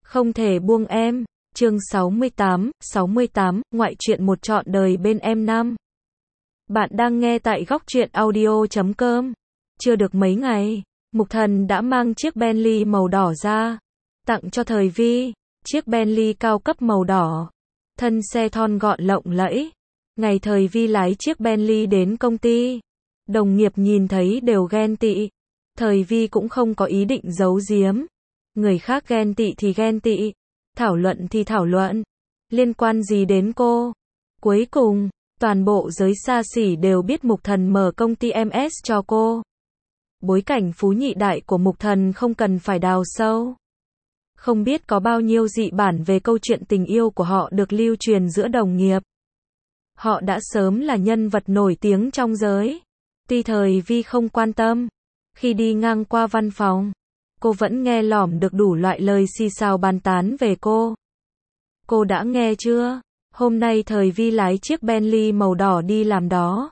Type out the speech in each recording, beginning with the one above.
Không thể buông em. Chương 68, ngoại truyện một trọn đời bên em năm. Bạn đang nghe tại góc truyện audio.com. Chưa được mấy ngày, Mục Thần đã mang chiếc Bentley màu đỏ ra, tặng cho Thời Vi. Chiếc Bentley cao cấp màu đỏ, thân xe thon gọn lộng lẫy. Ngày Thời Vi lái chiếc Bentley đến công ty, đồng nghiệp nhìn thấy đều ghen tị. Thời Vi cũng không có ý định giấu giếm. Người khác ghen tị thì ghen tị, thảo luận thì thảo luận, liên quan gì đến cô? Cuối cùng, toàn bộ giới xa xỉ đều biết Mục Thần mở công ty MS cho cô. Bối cảnh phú nhị đại của Mục Thần không cần phải đào sâu. Không biết có bao nhiêu dị bản về câu chuyện tình yêu của họ được lưu truyền giữa đồng nghiệp. Họ đã sớm là nhân vật nổi tiếng trong giới. Tuy Thời Vi không quan tâm, khi đi ngang qua văn phòng, cô vẫn nghe lỏm được đủ loại lời xì xào bàn tán về cô. Cô đã nghe chưa? Hôm nay Thời Vi lái chiếc Bentley màu đỏ đi làm đó.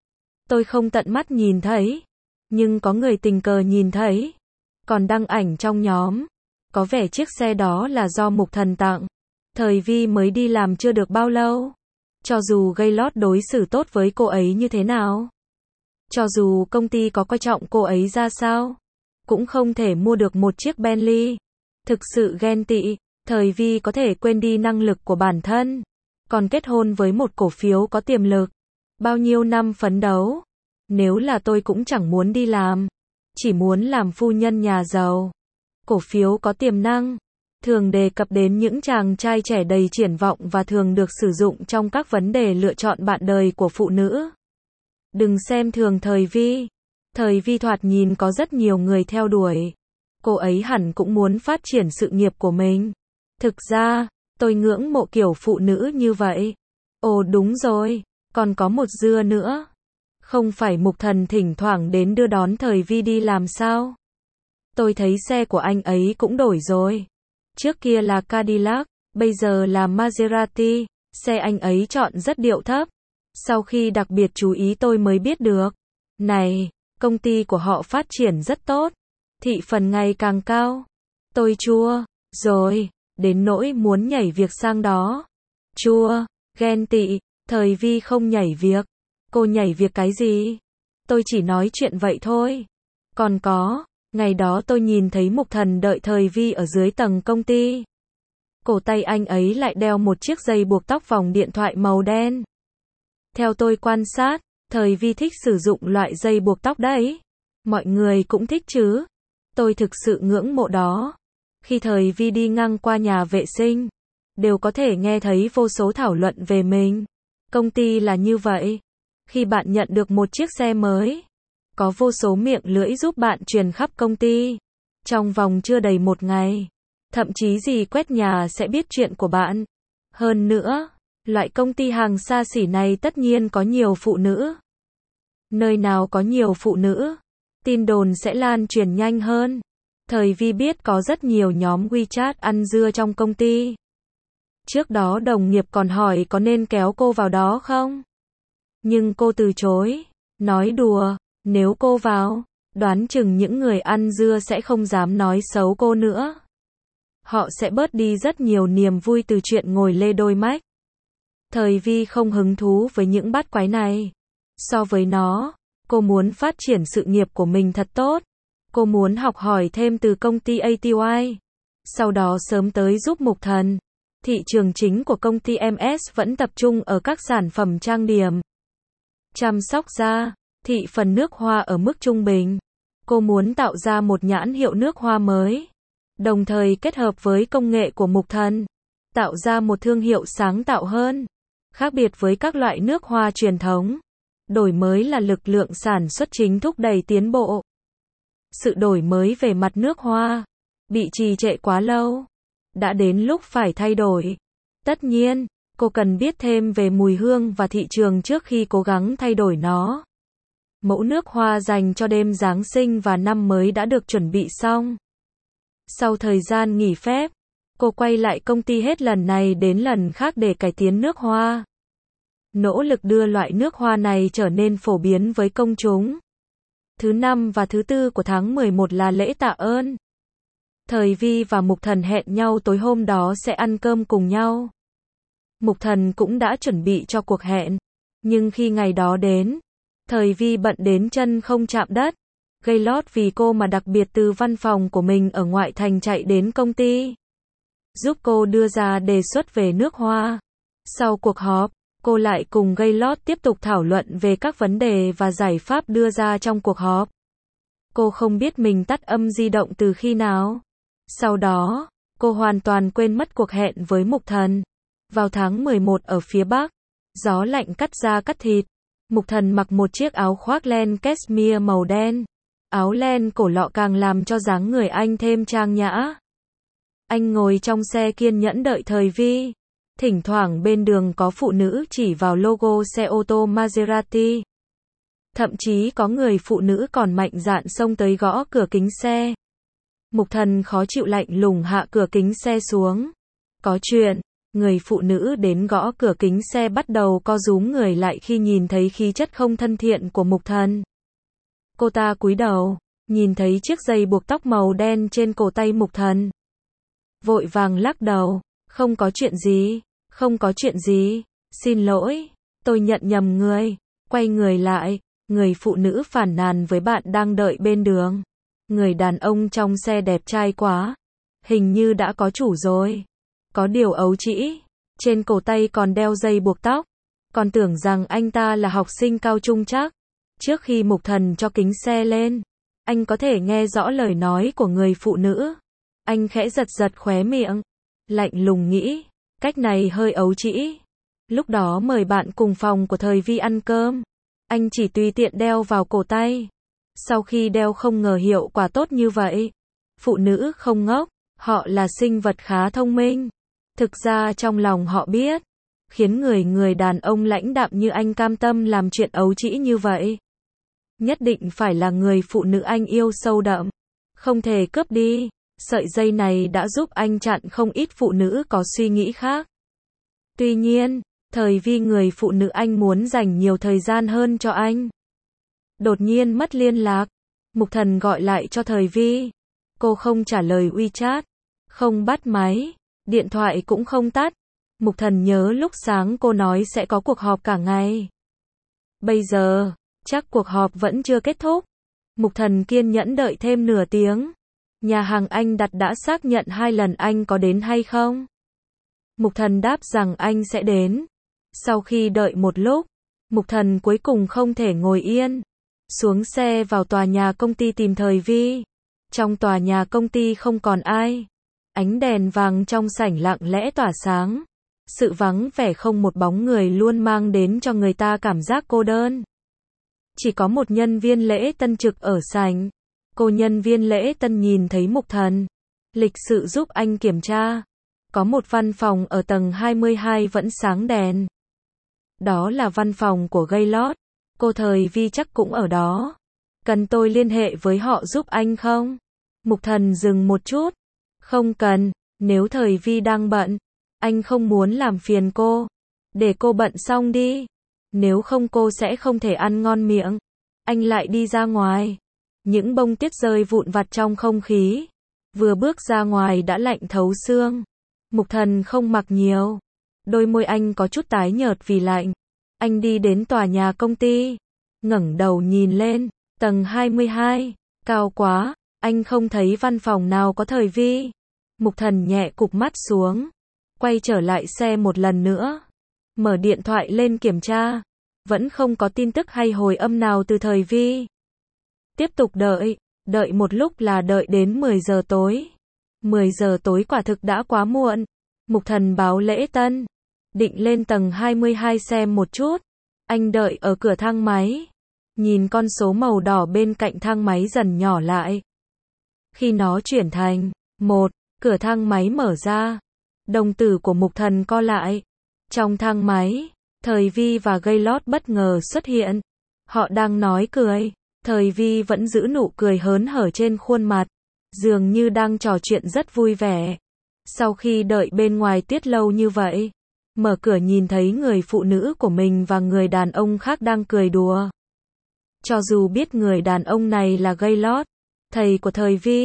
Tôi không tận mắt nhìn thấy, nhưng có người tình cờ nhìn thấy, còn đăng ảnh trong nhóm. Có vẻ chiếc xe đó là do Mục Thần tặng. Thời Vi mới đi làm chưa được bao lâu. Cho dù gây lót đối xử tốt với cô ấy như thế nào, cho dù công ty có coi trọng cô ấy ra sao, cũng không thể mua được một chiếc Bentley. Thực sự ghen tị. Thời Vi có thể quên đi năng lực của bản thân, còn kết hôn với một cổ phiếu có tiềm lực. Bao nhiêu năm phấn đấu. Nếu là tôi cũng chẳng muốn đi làm, chỉ muốn làm phu nhân nhà giàu. Cổ phiếu có tiềm năng, thường đề cập đến những chàng trai trẻ đầy triển vọng và thường được sử dụng trong các vấn đề lựa chọn bạn đời của phụ nữ. Đừng xem thường Thời Vi. Thời Vi thoạt nhìn có rất nhiều người theo đuổi. Cô ấy hẳn cũng muốn phát triển sự nghiệp của mình. Thực ra, tôi ngưỡng mộ kiểu phụ nữ như vậy. Ồ đúng rồi, còn có một dưa nữa. Không phải Mục Thần thỉnh thoảng đến đưa đón Thời Vi đi làm sao? Tôi thấy xe của anh ấy cũng đổi rồi. Trước kia là Cadillac, bây giờ là Maserati. Xe anh ấy chọn rất điệu thấp. Sau khi đặc biệt chú ý tôi mới biết được. Này, công ty của họ phát triển rất tốt. Thị phần ngày càng cao. Tôi chua rồi, đến nỗi muốn nhảy việc sang đó. Chua, ghen tị. Thời Vi không nhảy việc. Cô nhảy việc cái gì? Tôi chỉ nói chuyện vậy thôi. Còn có, ngày đó tôi nhìn thấy Mục Thần đợi Thời Vi ở dưới tầng công ty. Cổ tay anh ấy lại đeo một chiếc dây buộc tóc vòng điện thoại màu đen. Theo tôi quan sát, Thời Vi thích sử dụng loại dây buộc tóc đấy. Mọi người cũng thích chứ. Tôi thực sự ngưỡng mộ đó. Khi Thời Vi đi ngang qua nhà vệ sinh, đều có thể nghe thấy vô số thảo luận về mình. Công ty là như vậy. Khi bạn nhận được một chiếc xe mới, có vô số miệng lưỡi giúp bạn truyền khắp công ty. Trong vòng chưa đầy một ngày, thậm chí dì quét nhà sẽ biết chuyện của bạn. Hơn nữa, loại công ty hàng xa xỉ này tất nhiên có nhiều phụ nữ. Nơi nào có nhiều phụ nữ, tin đồn sẽ lan truyền nhanh hơn. Thời Vi biết có rất nhiều nhóm WeChat ăn dưa trong công ty. Trước đó đồng nghiệp còn hỏi có nên kéo cô vào đó không? Nhưng cô từ chối, nói đùa, nếu cô vào, đoán chừng những người ăn dưa sẽ không dám nói xấu cô nữa. Họ sẽ bớt đi rất nhiều niềm vui từ chuyện ngồi lê đôi mách. Thời Vi không hứng thú với những bát quái này. So với nó, cô muốn phát triển sự nghiệp của mình thật tốt. Cô muốn học hỏi thêm từ công ty ATY. Sau đó sớm tới giúp Mục Thần. Thị trường chính của công ty MS vẫn tập trung ở các sản phẩm trang điểm, chăm sóc da, thị phần nước hoa ở mức trung bình. Cô muốn tạo ra một nhãn hiệu nước hoa mới, đồng thời kết hợp với công nghệ của Mục Thần, tạo ra một thương hiệu sáng tạo hơn, khác biệt với các loại nước hoa truyền thống. Đổi mới là lực lượng sản xuất chính thúc đẩy tiến bộ. Sự đổi mới về mặt nước hoa bị trì trệ quá lâu, đã đến lúc phải thay đổi. Tất nhiên, cô cần biết thêm về mùi hương và thị trường trước khi cố gắng thay đổi nó. Mẫu nước hoa dành cho đêm Giáng sinh và năm mới đã được chuẩn bị xong. Sau thời gian nghỉ phép, cô quay lại công ty hết lần này đến lần khác để cải tiến nước hoa. Nỗ lực đưa loại nước hoa này trở nên phổ biến với công chúng. Thứ 5 và thứ 4 của tháng 11 là lễ tạ ơn. Thời Vi và Mục Thần hẹn nhau tối hôm đó sẽ ăn cơm cùng nhau. Mục Thần cũng đã chuẩn bị cho cuộc hẹn. Nhưng khi ngày đó đến, Thời Vi bận đến chân không chạm đất. Gaylord vì cô mà đặc biệt từ văn phòng của mình ở ngoại thành chạy đến công ty, giúp cô đưa ra đề xuất về nước Hoa. Sau cuộc họp, cô lại cùng Gaylord tiếp tục thảo luận về các vấn đề và giải pháp đưa ra trong cuộc họp. Cô không biết mình tắt âm di động từ khi nào. Sau đó, cô hoàn toàn quên mất cuộc hẹn với Mục Thần. Vào tháng 11 ở phía Bắc, gió lạnh cắt da cắt thịt. Mục Thần mặc một chiếc áo khoác len cashmere màu đen. Áo len cổ lọ càng làm cho dáng người anh thêm trang nhã. Anh ngồi trong xe kiên nhẫn đợi Thời Vi. Thỉnh thoảng bên đường có phụ nữ chỉ vào logo xe ô tô Maserati. Thậm chí có người phụ nữ còn mạnh dạn xông tới gõ cửa kính xe. Mục Thần khó chịu lạnh lùng hạ cửa kính xe xuống. Có chuyện, người phụ nữ đến gõ cửa kính xe bắt đầu co rúm người lại khi nhìn thấy khí chất không thân thiện của Mục Thần. Cô ta cúi đầu, nhìn thấy chiếc dây buộc tóc màu đen trên cổ tay Mục Thần. Vội vàng lắc đầu, không có chuyện gì, không có chuyện gì, xin lỗi, tôi nhận nhầm người. Quay người lại, người phụ nữ phàn nàn với bạn đang đợi bên đường. Người đàn ông trong xe đẹp trai quá, hình như đã có chủ rồi. Có điều ấu trĩ, trên cổ tay còn đeo dây buộc tóc. Còn tưởng rằng anh ta là học sinh cao trung chắc. Trước khi Mục Thần cho kính xe lên, anh có thể nghe rõ lời nói của người phụ nữ. Anh khẽ giật giật khóe miệng, lạnh lùng nghĩ, cách này hơi ấu trĩ. Lúc đó mời bạn cùng phòng của Thời Vi ăn cơm, anh chỉ tùy tiện đeo vào cổ tay. Sau khi đeo không ngờ hiệu quả tốt như vậy. Phụ nữ không ngốc, họ là sinh vật khá thông minh. Thực ra trong lòng họ biết, khiến người đàn ông lãnh đạm như anh cam tâm làm chuyện ấu trĩ như vậy. Nhất định phải là người phụ nữ anh yêu sâu đậm. Không thể cướp đi. Sợi dây này đã giúp anh chặn không ít phụ nữ có suy nghĩ khác. Tuy nhiên, Thời Vi người phụ nữ anh muốn dành nhiều thời gian hơn cho anh. Đột nhiên mất liên lạc. Mục Thần gọi lại cho Thời Vi. Cô không trả lời WeChat, không bắt máy, điện thoại cũng không tắt. Mục Thần nhớ lúc sáng cô nói sẽ có cuộc họp cả ngày. Bây giờ, chắc cuộc họp vẫn chưa kết thúc. Mục Thần kiên nhẫn đợi thêm nửa tiếng. Nhà hàng anh đặt đã xác nhận 2 lần anh có đến hay không? Mục Thần đáp rằng anh sẽ đến. Sau khi đợi một lúc, Mục Thần cuối cùng không thể ngồi yên. Xuống xe vào tòa nhà công ty tìm Thời Vi. Trong tòa nhà công ty không còn ai. Ánh đèn vàng trong sảnh lặng lẽ tỏa sáng. Sự vắng vẻ không một bóng người luôn mang đến cho người ta cảm giác cô đơn. Chỉ có một nhân viên lễ tân trực ở sảnh. Cô nhân viên lễ tân nhìn thấy Mục Thần, lịch sự giúp anh kiểm tra. Có một văn phòng ở tầng 22 vẫn sáng đèn. Đó là văn phòng của Gaylord. Cô Thời Vi chắc cũng ở đó. Cần tôi liên hệ với họ giúp anh không? Mục Thần dừng một chút. Không cần, nếu Thời Vi đang bận, anh không muốn làm phiền cô. Để cô bận xong đi. Nếu không cô sẽ không thể ăn ngon miệng. Anh lại đi ra ngoài. Những bông tuyết rơi vụn vặt trong không khí. Vừa bước ra ngoài đã lạnh thấu xương. Mục Thần không mặc nhiều. Đôi môi anh có chút tái nhợt vì lạnh. Anh đi đến tòa nhà công ty. Ngẩng đầu nhìn lên. Tầng 22. Cao quá. Anh không thấy văn phòng nào có Thời Vi. Mục Thần nhẹ cụp mắt xuống. Quay trở lại xe một lần nữa. Mở điện thoại lên kiểm tra. Vẫn không có tin tức hay hồi âm nào từ Thời Vi. Tiếp tục đợi. Đợi một lúc là đợi đến 10 giờ tối. 10 giờ tối quả thực đã quá muộn. Mục Thần báo lễ tân. Định lên tầng 22 xem một chút. Anh đợi ở cửa thang máy. Nhìn con số màu đỏ bên cạnh thang máy dần nhỏ lại. Khi nó chuyển thành 1, cửa thang máy mở ra. Đồng tử của Mục Thần co lại. Trong thang máy, Thời Vi và Gaylord bất ngờ xuất hiện. Họ đang nói cười. Thời Vi vẫn giữ nụ cười hớn hở trên khuôn mặt. Dường như đang trò chuyện rất vui vẻ. Sau khi đợi bên ngoài tiết lâu như vậy, mở cửa nhìn thấy người phụ nữ của mình và người đàn ông khác đang cười đùa. Cho dù biết người đàn ông này là Gaylord, thầy của Thời Vi,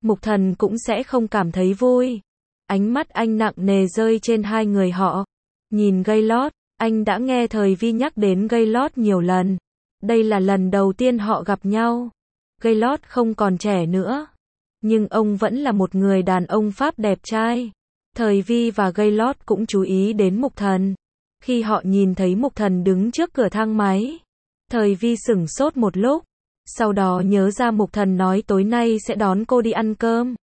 Mục Thần cũng sẽ không cảm thấy vui. Ánh mắt anh nặng nề rơi trên hai người họ. Nhìn Gaylord, anh đã nghe Thời Vi nhắc đến Gaylord nhiều lần. Đây là lần đầu tiên họ gặp nhau. Gaylord không còn trẻ nữa, nhưng ông vẫn là một người đàn ông Pháp đẹp trai. Thời Vi và Gaylord cũng chú ý đến Mục Thần. Khi họ nhìn thấy Mục Thần đứng trước cửa thang máy, Thời Vi sửng sốt một lúc, sau đó nhớ ra Mục Thần nói tối nay sẽ đón cô đi ăn cơm.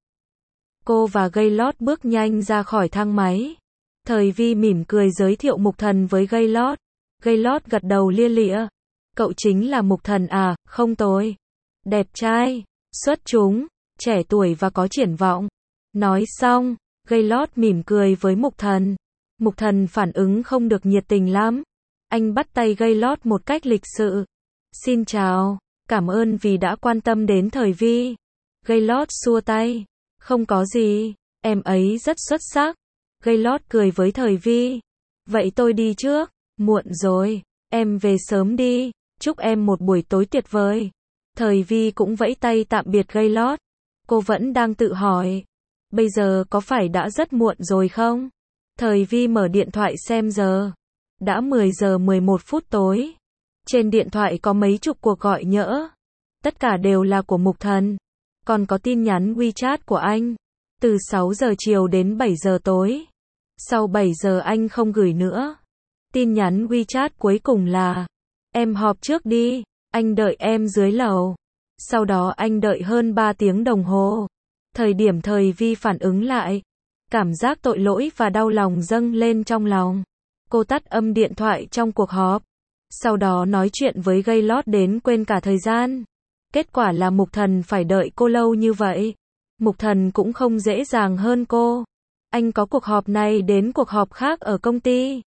Cô và Gaylord bước nhanh ra khỏi thang máy. Thời Vi mỉm cười giới thiệu Mục Thần với Gaylord. Gaylord gật đầu lia lịa. Cậu chính là Mục Thần à? Không tồi. Đẹp trai, xuất chúng, trẻ tuổi và có triển vọng. Nói xong, Gaylord mỉm cười với Mục Thần. Mục Thần phản ứng không được nhiệt tình lắm. Anh bắt tay Gaylord một cách lịch sự. Xin chào, cảm ơn vì đã quan tâm đến Thời Vi. Gaylord xua tay. Không có gì, em ấy rất xuất sắc. Gaylord cười với Thời Vi. Vậy tôi đi trước, muộn rồi, em về sớm đi, chúc em một buổi tối tuyệt vời. Thời Vi cũng vẫy tay tạm biệt Gaylord. Cô vẫn đang tự hỏi, bây giờ có phải đã rất muộn rồi không? Thời Vi mở điện thoại xem giờ. Đã 10 giờ 11 phút tối. Trên điện thoại có mấy chục cuộc gọi nhỡ. Tất cả đều là của Mục Thần. Còn có tin nhắn WeChat của anh. Từ 6 giờ chiều đến 7 giờ tối. Sau 7 giờ anh không gửi nữa. Tin nhắn WeChat cuối cùng là: em họp trước đi, anh đợi em dưới lầu. Sau đó anh đợi hơn 3 tiếng đồng hồ. Thời điểm Thời Vi phản ứng lại, cảm giác tội lỗi và đau lòng dâng lên trong lòng. Cô tắt âm điện thoại trong cuộc họp. Sau đó nói chuyện với Gaylord đến quên cả thời gian. Kết quả là Mục Thần phải đợi cô lâu như vậy. Mục Thần cũng không dễ dàng hơn cô. Anh có cuộc họp này đến cuộc họp khác ở công ty.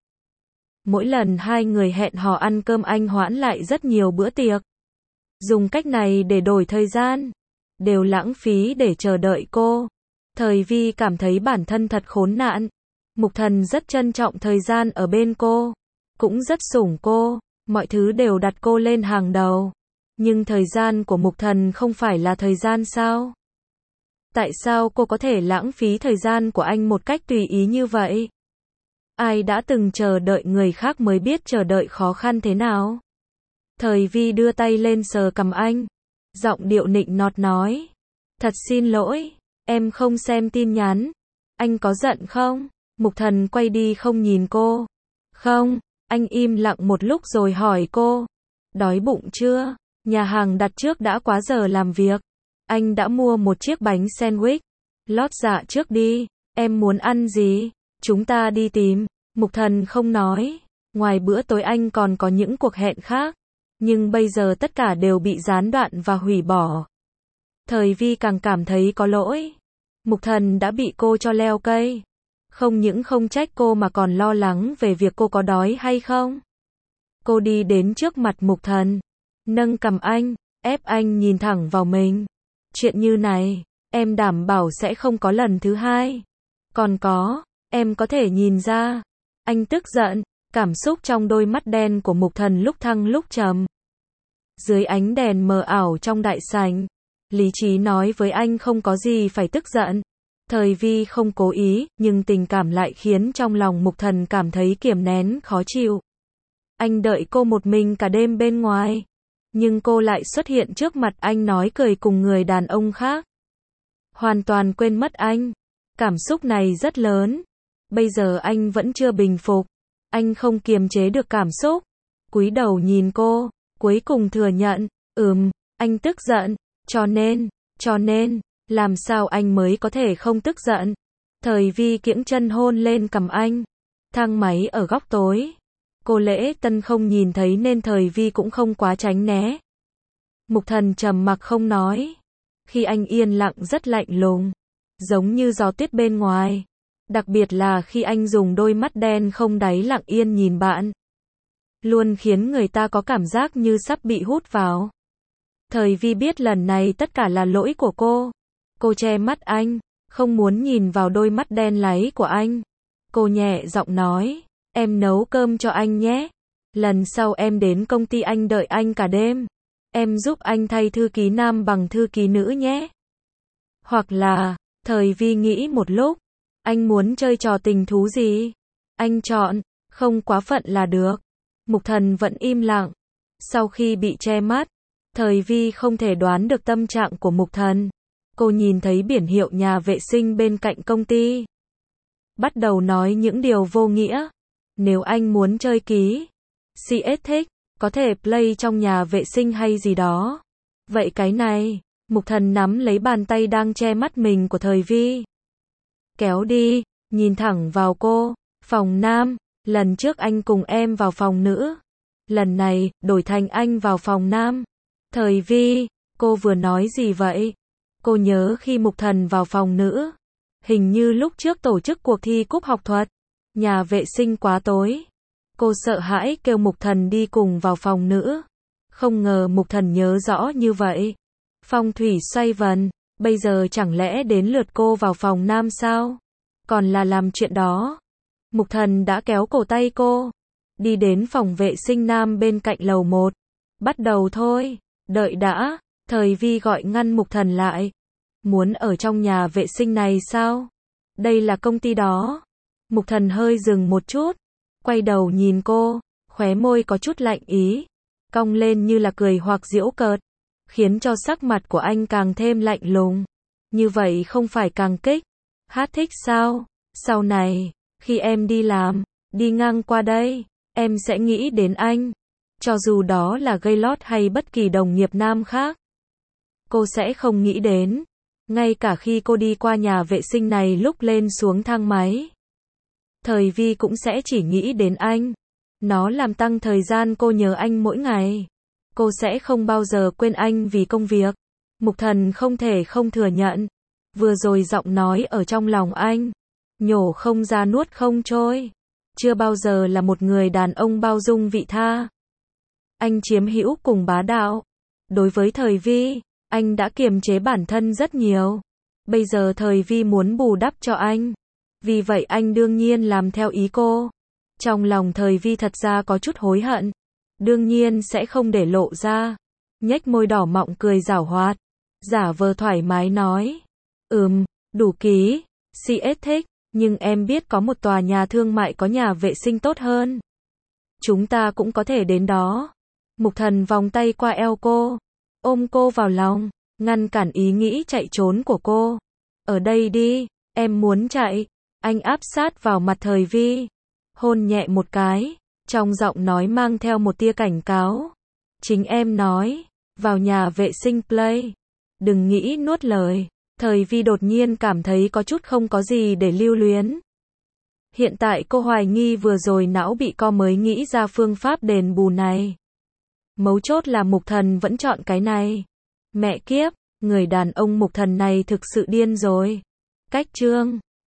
Mỗi lần hai người hẹn hò ăn cơm anh hoãn lại rất nhiều bữa tiệc. Dùng cách này để đổi thời gian. Đều lãng phí để chờ đợi cô. Thời Vi cảm thấy bản thân thật khốn nạn. Mục Thần rất trân trọng thời gian ở bên cô. Cũng rất sủng cô. Mọi thứ đều đặt cô lên hàng đầu. Nhưng thời gian của Mục Thần không phải là thời gian sao? Tại sao cô có thể lãng phí thời gian của anh một cách tùy ý như vậy? Ai đã từng chờ đợi người khác mới biết chờ đợi khó khăn thế nào? Thời Vi đưa tay lên sờ cằm anh. Giọng điệu nịnh nọt nói. Thật xin lỗi, em không xem tin nhắn. Anh có giận không? Mục Thần quay đi không nhìn cô. Không, anh im lặng một lúc rồi hỏi cô. Đói bụng chưa? Nhà hàng đặt trước đã quá giờ làm việc. Anh đã mua một chiếc bánh sandwich. Lót dạ trước đi, em muốn ăn gì? Chúng ta đi tìm. Mục Thần không nói. Ngoài bữa tối anh còn có những cuộc hẹn khác. Nhưng bây giờ tất cả đều bị gián đoạn và hủy bỏ. Thời Vi càng cảm thấy có lỗi. Mục Thần đã bị cô cho leo cây. Không những không trách cô mà còn lo lắng về việc cô có đói hay không. Cô đi đến trước mặt Mục Thần. Nâng cằm anh, ép anh nhìn thẳng vào mình. Chuyện như này, em đảm bảo sẽ không có lần thứ hai. Còn có, em có thể nhìn ra. Anh tức giận, cảm xúc trong đôi mắt đen của Mục Thần lúc thăng lúc trầm. Dưới ánh đèn mờ ảo trong đại sảnh, lý trí nói với anh không có gì phải tức giận. Thời Vi không cố ý, nhưng tình cảm lại khiến trong lòng Mục Thần cảm thấy kiềm nén khó chịu. Anh đợi cô một mình cả đêm bên ngoài. Nhưng cô lại xuất hiện trước mặt anh nói cười cùng người đàn ông khác. Hoàn toàn quên mất anh. Cảm xúc này rất lớn. Bây giờ anh vẫn chưa bình phục. Anh không kiềm chế được cảm xúc. Cúi đầu nhìn cô, cuối cùng thừa nhận, anh tức giận. Cho nên, làm sao anh mới có thể không tức giận? Thời Vi kiễng chân hôn lên cằm anh. Thang máy ở góc tối. Cô Lễ Tân không nhìn thấy nên Thời Vi cũng không quá tránh né. Mục Thần trầm mặc không nói. Khi anh yên lặng rất lạnh lùng, giống như gió tuyết bên ngoài. Đặc biệt là khi anh dùng đôi mắt đen không đáy lặng yên nhìn bạn. Luôn khiến người ta có cảm giác như sắp bị hút vào. Thời Vi biết lần này tất cả là lỗi của cô. Cô che mắt anh, không muốn nhìn vào đôi mắt đen láy của anh. Cô nhẹ giọng nói. Em nấu cơm cho anh nhé. Lần sau em đến công ty anh đợi anh cả đêm. Em giúp anh thay thư ký nam bằng thư ký nữ nhé. Hoặc là, Thời Vi nghĩ một lúc, anh muốn chơi trò tình thú gì? Anh chọn, không quá phận là được. Mục Thần vẫn im lặng. Sau khi bị che mắt, Thời Vi không thể đoán được tâm trạng của Mục Thần. Cô nhìn thấy biển hiệu nhà vệ sinh bên cạnh công ty. Bắt đầu nói những điều vô nghĩa. Nếu anh muốn chơi ký, CS thích, có thể play trong nhà vệ sinh hay gì đó. Vậy cái này, Mục Thần nắm lấy bàn tay đang che mắt mình của Thời Vi. Kéo đi, nhìn thẳng vào cô. Phòng nam, lần trước anh cùng em vào phòng nữ. Lần này, đổi thành anh vào phòng nam. Thời Vi, cô vừa nói gì vậy? Cô nhớ khi Mục Thần vào phòng nữ. Hình như lúc trước tổ chức cuộc thi cúp học thuật. Nhà vệ sinh quá tối. Cô sợ hãi kêu Mục Thần đi cùng vào phòng nữ. Không ngờ Mục Thần nhớ rõ như vậy. Phong thủy xoay vần, bây giờ chẳng lẽ đến lượt cô vào phòng nam sao? Còn là làm chuyện đó. Mục Thần đã kéo cổ tay cô. Đi đến phòng vệ sinh nam bên cạnh lầu 1. Bắt đầu thôi. Đợi đã. Thời Vi gọi ngăn Mục Thần lại. Muốn ở trong nhà vệ sinh này sao? Đây là công ty đó. Mục Thần hơi dừng một chút. Quay đầu nhìn cô. Khóe môi có chút lạnh ý. Cong lên như là cười hoặc giễu cợt. Khiến cho sắc mặt của anh càng thêm lạnh lùng. Như vậy không phải càng kích. Hát thích sao? Sau này, khi em đi làm, đi ngang qua đây, em sẽ nghĩ đến anh. Cho dù đó là Gaylord hay bất kỳ đồng nghiệp nam khác. Cô sẽ không nghĩ đến. Ngay cả khi cô đi qua nhà vệ sinh này lúc lên xuống thang máy. Thời Vi cũng sẽ chỉ nghĩ đến anh. Nó làm tăng thời gian cô nhớ anh mỗi ngày. Cô sẽ không bao giờ quên anh vì công việc. Mục Thần không thể không thừa nhận. Vừa rồi giọng nói ở trong lòng anh. Nhổ không ra nuốt không trôi. Chưa bao giờ là một người đàn ông bao dung vị tha. Anh chiếm hữu cùng bá đạo. Đối với Thời Vi, anh đã kiềm chế bản thân rất nhiều. Bây giờ Thời Vi muốn bù đắp cho anh. Vì vậy anh đương nhiên làm theo ý cô. Trong lòng Thời Vi thật ra có chút hối hận. Đương nhiên sẽ không để lộ ra. Nhếch môi đỏ mọng cười giảo hoạt. Giả vờ thoải mái nói. Đủ ký. CS thích. Nhưng em biết có một tòa nhà thương mại có nhà vệ sinh tốt hơn. Chúng ta cũng có thể đến đó. Mục Thần vòng tay qua eo cô. Ôm cô vào lòng. Ngăn cản ý nghĩ chạy trốn của cô. Ở đây đi. Em muốn chạy. Anh áp sát vào mặt Thời Vi. Hôn nhẹ một cái. Trong giọng nói mang theo một tia cảnh cáo. Chính em nói. Vào nhà vệ sinh play. Đừng nghĩ nuốt lời. Thời Vi đột nhiên cảm thấy có chút không có gì để lưu luyến. Hiện tại cô hoài nghi vừa rồi não bị co mới nghĩ ra phương pháp đền bù này. Mấu chốt là Mục Thần vẫn chọn cái này. Mẹ kiếp, người đàn ông Mục Thần này thực sự điên rồi. Cách chương